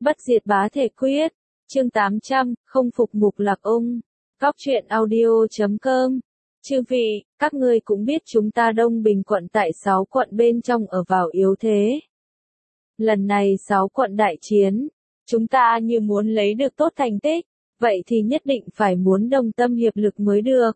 Bất diệt bá thể quyết. Chương 800, không phục Mục Lạc Ung. Góc truyện audio.com. Chư vị, các ngươi cũng biết chúng ta Đông Bình quận tại 6 quận bên trong ở vào yếu thế. Lần này 6 quận đại chiến, chúng ta như muốn lấy được tốt thành tích, vậy thì nhất định phải muốn đồng tâm hiệp lực mới được.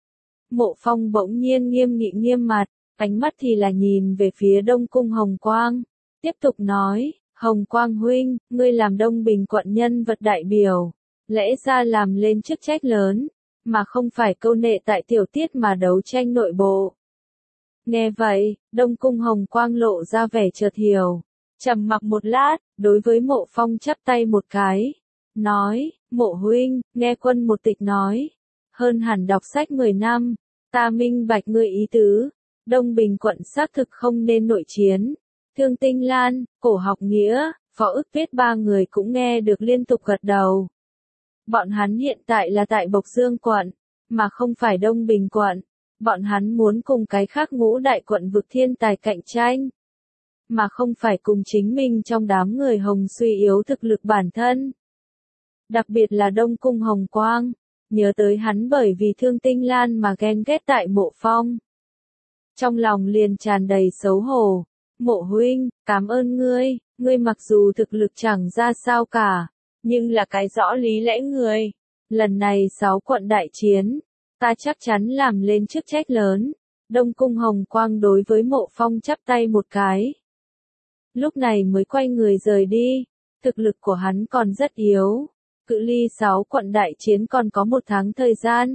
Mộ Phong bỗng nhiên nghiêm nghị nghiêm mặt, ánh mắt thì là nhìn về phía Đông Cung Hồng Quang, tiếp tục nói, Hồng Quang huynh, ngươi làm Đông Bình quận nhân vật đại biểu, lẽ ra làm lên chức trách lớn, mà không phải câu nệ tại tiểu tiết mà đấu tranh nội bộ. Nghe vậy, Đông Cung Hồng Quang lộ ra vẻ chợt hiểu, trầm mặc một lát, đối với Mộ Phong chắp tay một cái, nói, Mộ huynh, nghe quân một tịch nói, hơn hẳn đọc sách 10 năm, ta minh bạch ngươi ý tứ, Đông Bình quận xác thực không nên nội chiến. Thương Tinh Lan, Cổ Học Nghĩa, Phó Ức Viết ba người cũng nghe được liên tục gật đầu. Bọn hắn hiện tại là tại Bộc Dương quận, mà không phải Đông Bình quận. Bọn hắn muốn cùng cái khác ngũ đại quận vực thiên tài cạnh tranh, mà không phải cùng chính mình trong đám người Hồng suy yếu thực lực bản thân. Đặc biệt là Đông Cung Hồng Quang, nhớ tới hắn bởi vì Thương Tinh Lan mà ghen ghét tại Mộ Phong. Trong lòng liền tràn đầy xấu hổ. Mộ huynh, cảm ơn ngươi, ngươi mặc dù thực lực chẳng ra sao cả, nhưng là cái rõ lý lẽ người. Lần này 6 quận đại chiến, ta chắc chắn làm lên chức trách lớn. Đông Cung Hồng Quang đối với Mộ Phong chắp tay một cái. Lúc này mới quay người rời đi, thực lực của hắn còn rất yếu, cự ly 6 quận đại chiến còn có 1 tháng thời gian.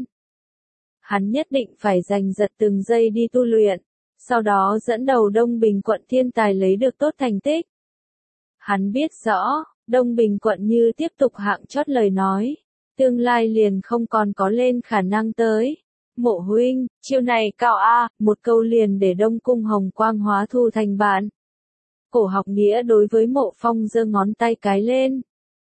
Hắn nhất định phải giành giật từng giây đi tu luyện. Sau đó dẫn đầu Đông Bình quận thiên tài lấy được tốt thành tích. Hắn biết rõ, Đông Bình quận như tiếp tục hạng chót lời nói, tương lai liền không còn có lên khả năng tới. Mộ huynh, chiêu này cao a, một câu liền để Đông Cung Hồng Quang hóa thu thành bạn. Cổ Học Nghĩa đối với Mộ Phong giơ ngón tay cái lên.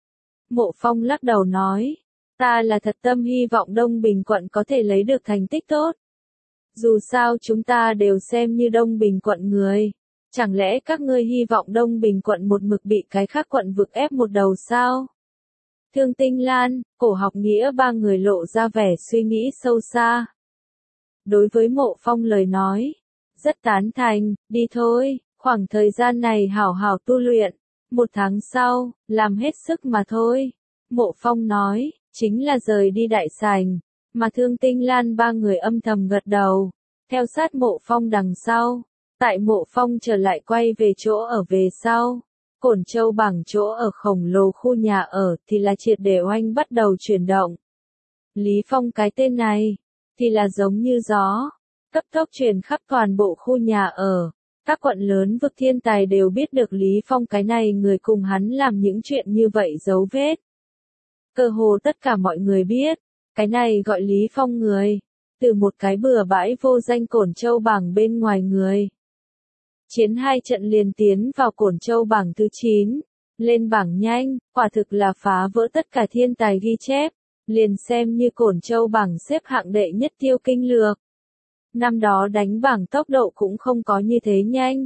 Mộ Phong lắc đầu nói, ta là thật tâm hy vọng Đông Bình quận có thể lấy được thành tích tốt. Dù sao chúng ta đều xem như Đông Bình quận người, chẳng lẽ các ngươi hy vọng Đông Bình quận một mực bị cái khác quận vực ép một đầu sao? Thương Tinh Lan, Cổ Học Nghĩa ba người lộ ra vẻ suy nghĩ sâu xa. Đối với Mộ Phong lời nói, rất tán thành, đi thôi, khoảng thời gian này hảo hảo tu luyện, 1 tháng sau, làm hết sức mà thôi. Mộ Phong nói, chính là rời đi đại sảnh. Mà Thương Tinh Lan ba người âm thầm gật đầu, theo sát Mộ Phong đằng sau. Tại Mộ Phong trở lại quay về chỗ ở về sau, Cổn Châu Bảng chỗ ở khổng lồ khu nhà ở thì là triệt để oanh bắt đầu chuyển động. Lý Phong cái tên này, thì là giống như gió, cấp tốc truyền khắp toàn bộ khu nhà ở. Các quận lớn vực thiên tài đều biết được Lý Phong cái này người cùng hắn làm những chuyện như vậy dấu vết. Cơ hồ tất cả mọi người biết. Cái này gọi Lý Phong người, từ một cái bừa bãi vô danh Cổn Châu Bảng bên ngoài người. Chiến 2 trận liền tiến vào Cổn Châu Bảng thứ 9, lên bảng nhanh, quả thực là phá vỡ tất cả thiên tài ghi chép, liền xem như Cổn Châu Bảng xếp hạng đệ nhất Tiêu Kinh Lược. Năm đó đánh bảng tốc độ cũng không có như thế nhanh.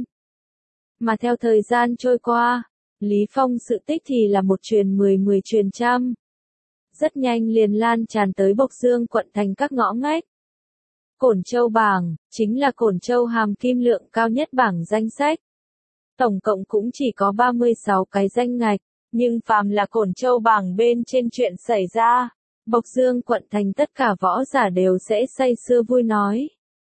Mà theo thời gian trôi qua, Lý Phong sự tích thì là một truyền 10 10 truyền trăm. Rất nhanh liền lan tràn tới Bộc Dương quận thành các ngõ ngách. Cổn Châu Bảng, chính là Cổn Châu hàm kim lượng cao nhất bảng danh sách. Tổng cộng cũng chỉ có 36 cái danh ngạch, nhưng phàm là Cổn Châu Bảng bên trên chuyện xảy ra, Bộc Dương quận thành tất cả võ giả đều sẽ say sưa vui nói.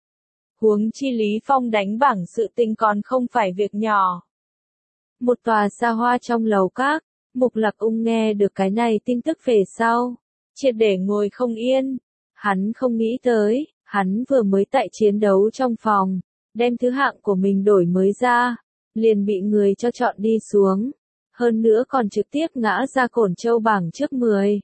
Huống chi Lý Phong đánh bảng sự tình còn không phải việc nhỏ. Một tòa xa hoa trong lầu các. Mục Lạc Ung nghe được cái này tin tức về sau, triệt để ngồi không yên. Hắn không nghĩ tới, hắn vừa mới tại chiến đấu trong phòng, đem thứ hạng của mình đổi mới ra, liền bị người cho chọn đi xuống. Hơn nữa còn trực tiếp ngã ra Cổn Châu Bảng trước 10.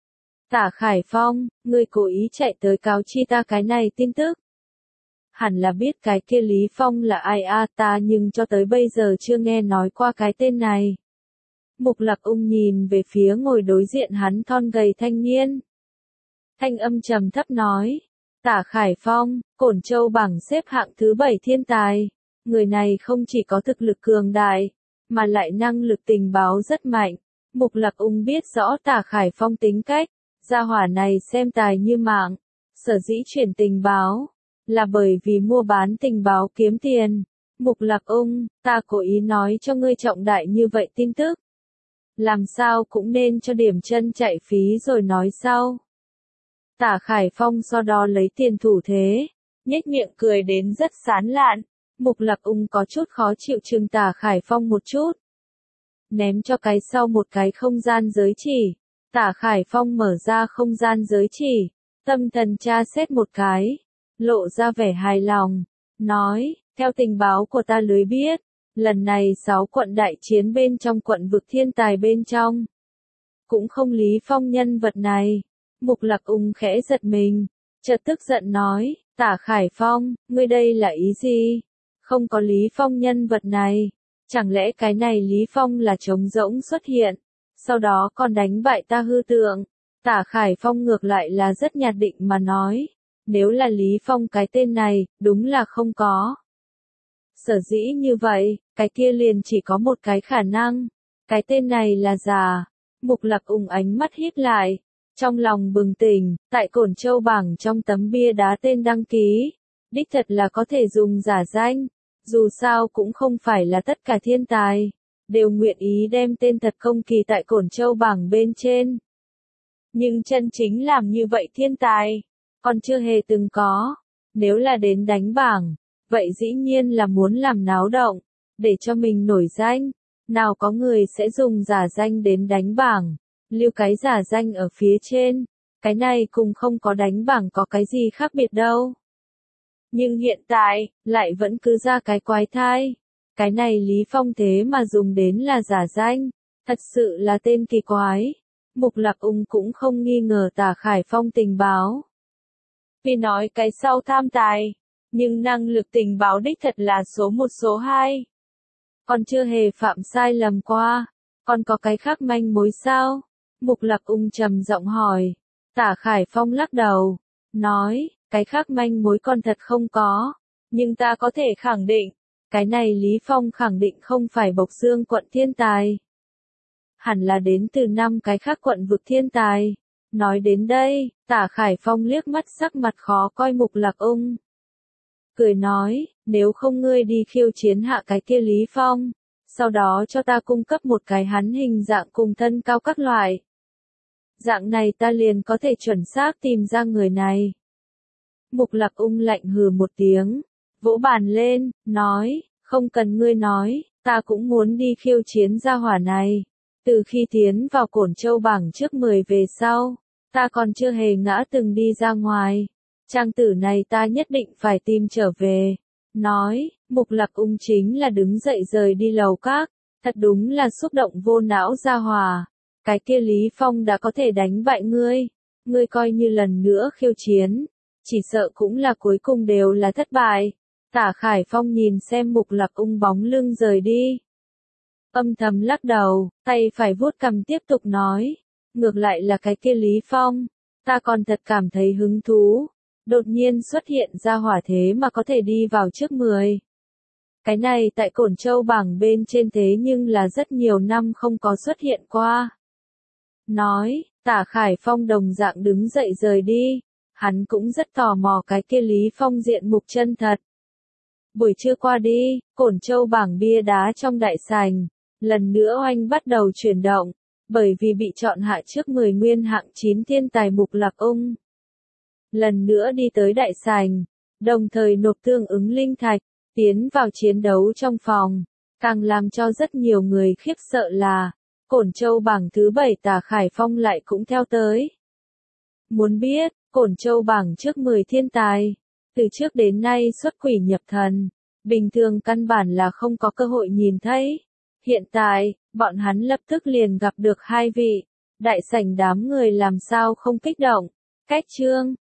Tả Khải Phong, ngươi cố ý chạy tới cáo chi ta cái này tin tức. Hẳn là biết cái kia Lý Phong là ai a, ta nhưng cho tới bây giờ chưa nghe nói qua cái tên này. Mục Lạc Ung nhìn về phía ngồi đối diện hắn thon gầy thanh niên. Thanh âm trầm thấp nói, Tả Khải Phong, Cổn Châu Bảng xếp hạng thứ 7 thiên tài. Người này không chỉ có thực lực cường đại, mà lại năng lực tình báo rất mạnh. Mục Lạc Ung biết rõ Tả Khải Phong tính cách, gia hỏa này xem tài như mạng, sở dĩ chuyển tình báo, là bởi vì mua bán tình báo kiếm tiền. Mục Lạc Ung, ta cố ý nói cho ngươi trọng đại như vậy tin tức. Làm sao cũng nên cho điểm chân chạy phí rồi nói sau. Tả Khải Phong sau đó lấy tiền thủ thế, nhếch miệng cười đến rất sán lạn. Mục Lạc Ung có chút khó chịu chừng Tả Khải Phong một chút. Ném cho cái sau một cái không gian giới chỉ. Tả Khải Phong mở ra không gian giới chỉ, tâm thần tra xét một cái, lộ ra vẻ hài lòng, nói, theo tình báo của ta lưới biết, lần này 6 quận đại chiến bên trong quận vực thiên tài bên trong. Cũng không Lý Phong nhân vật này. Mục Lạc Ung khẽ giật mình, chợt tức giận nói, Tả Khải Phong, ngươi đây là ý gì? Không có Lý Phong nhân vật này. Chẳng lẽ cái này Lý Phong là trống rỗng xuất hiện, sau đó còn đánh bại ta hư tượng? Tả Khải Phong ngược lại là rất nhạt định mà nói, nếu là Lý Phong cái tên này, đúng là không có. Sở dĩ như vậy, cái kia liền chỉ có một cái khả năng, cái tên này là giả. Mục Lạc Ung ánh mắt híp lại, trong lòng bừng tỉnh, tại Cổn Châu bảng trong tấm bia đá tên đăng ký, đích thật là có thể dùng giả danh. Dù sao cũng không phải là tất cả thiên tài đều nguyện ý đem tên thật công kỳ tại Cổn Châu bảng bên trên. Nhưng chân chính làm như vậy thiên tài, còn chưa hề từng có. Nếu là đến đánh bảng, vậy dĩ nhiên là muốn làm náo động, để cho mình nổi danh. Nào có người sẽ dùng giả danh đến đánh bảng, lưu cái giả danh ở phía trên. Cái này cùng không có đánh bảng có cái gì khác biệt đâu. Nhưng hiện tại, lại vẫn cứ ra cái quái thai. Cái này Lý Phong thế mà dùng đến là giả danh. Thật sự là tên kỳ quái. Mục Lạc Ung cũng không nghi ngờ Tả Khải Phong tình báo. Vì nói cái sau tham tài, nhưng năng lực tình báo đích thật là số 1 số 2. Còn chưa hề phạm sai lầm qua. Còn có cái khác manh mối sao? Mục Lạc Ung trầm giọng hỏi. Tả Khải Phong lắc đầu, nói, cái khác manh mối còn thật không có. Nhưng ta có thể khẳng định, cái này Lý Phong khẳng định không phải Bộc Dương quận thiên tài. Hẳn là đến từ 5 cái khác quận vực thiên tài. Nói đến đây, Tả Khải Phong liếc mắt sắc mặt khó coi Mục Lạc Ung. Cười nói, nếu không ngươi đi khiêu chiến hạ cái kia Lý Phong, sau đó cho ta cung cấp một cái hắn hình dạng cùng thân cao các loại. Dạng này ta liền có thể chuẩn xác tìm ra người này. Mục Lạc Ung lạnh hừ một tiếng, vỗ bàn lên, nói, không cần ngươi nói, ta cũng muốn đi khiêu chiến gia hỏa này. Từ khi tiến vào Cổn Châu bảng trước 10 về sau, ta còn chưa hề ngã từng đi ra ngoài. Trang tử này ta nhất định phải tìm trở về. Nói, Mục Lạc Ung chính là đứng dậy rời đi lầu các, thật đúng là xúc động vô não gia hỏa. Cái kia Lý Phong đã có thể đánh bại ngươi, ngươi coi như lần nữa khiêu chiến, chỉ sợ cũng là cuối cùng đều là thất bại. Tả Khải Phong nhìn xem Mục Lạc Ung bóng lưng rời đi, âm thầm lắc đầu, tay phải vuốt cằm tiếp tục nói, ngược lại là cái kia Lý Phong, ta còn thật cảm thấy hứng thú, đột nhiên xuất hiện ra hỏa thế mà có thể đi vào trước 10. Cái này tại Cổn Châu bảng bên trên thế nhưng là rất nhiều năm không có xuất hiện qua. Nói, Tả Khải Phong đồng dạng đứng dậy rời đi, hắn cũng rất tò mò cái kia Lý Phong diện mục chân thật. Buổi trưa qua đi, Cổn Châu bảng bia đá trong đại sảnh, lần nữa oanh bắt đầu chuyển động, bởi vì bị chọn hạ trước 10 nguyên hạng 9 thiên tài Mục Lạc Ung. Lần nữa đi tới đại sảnh, đồng thời nộp tương ứng linh thạch, tiến vào chiến đấu trong phòng, càng làm cho rất nhiều người khiếp sợ là, Cổn Châu bảng thứ 7 Tả Khải Phong lại cũng theo tới. Muốn biết, Cổn Châu bảng trước 10 thiên tài, từ trước đến nay xuất quỷ nhập thần, bình thường căn bản là không có cơ hội nhìn thấy. Hiện tại, bọn hắn lập tức liền gặp được 2 vị, đại sảnh đám người làm sao không kích động. Cách chương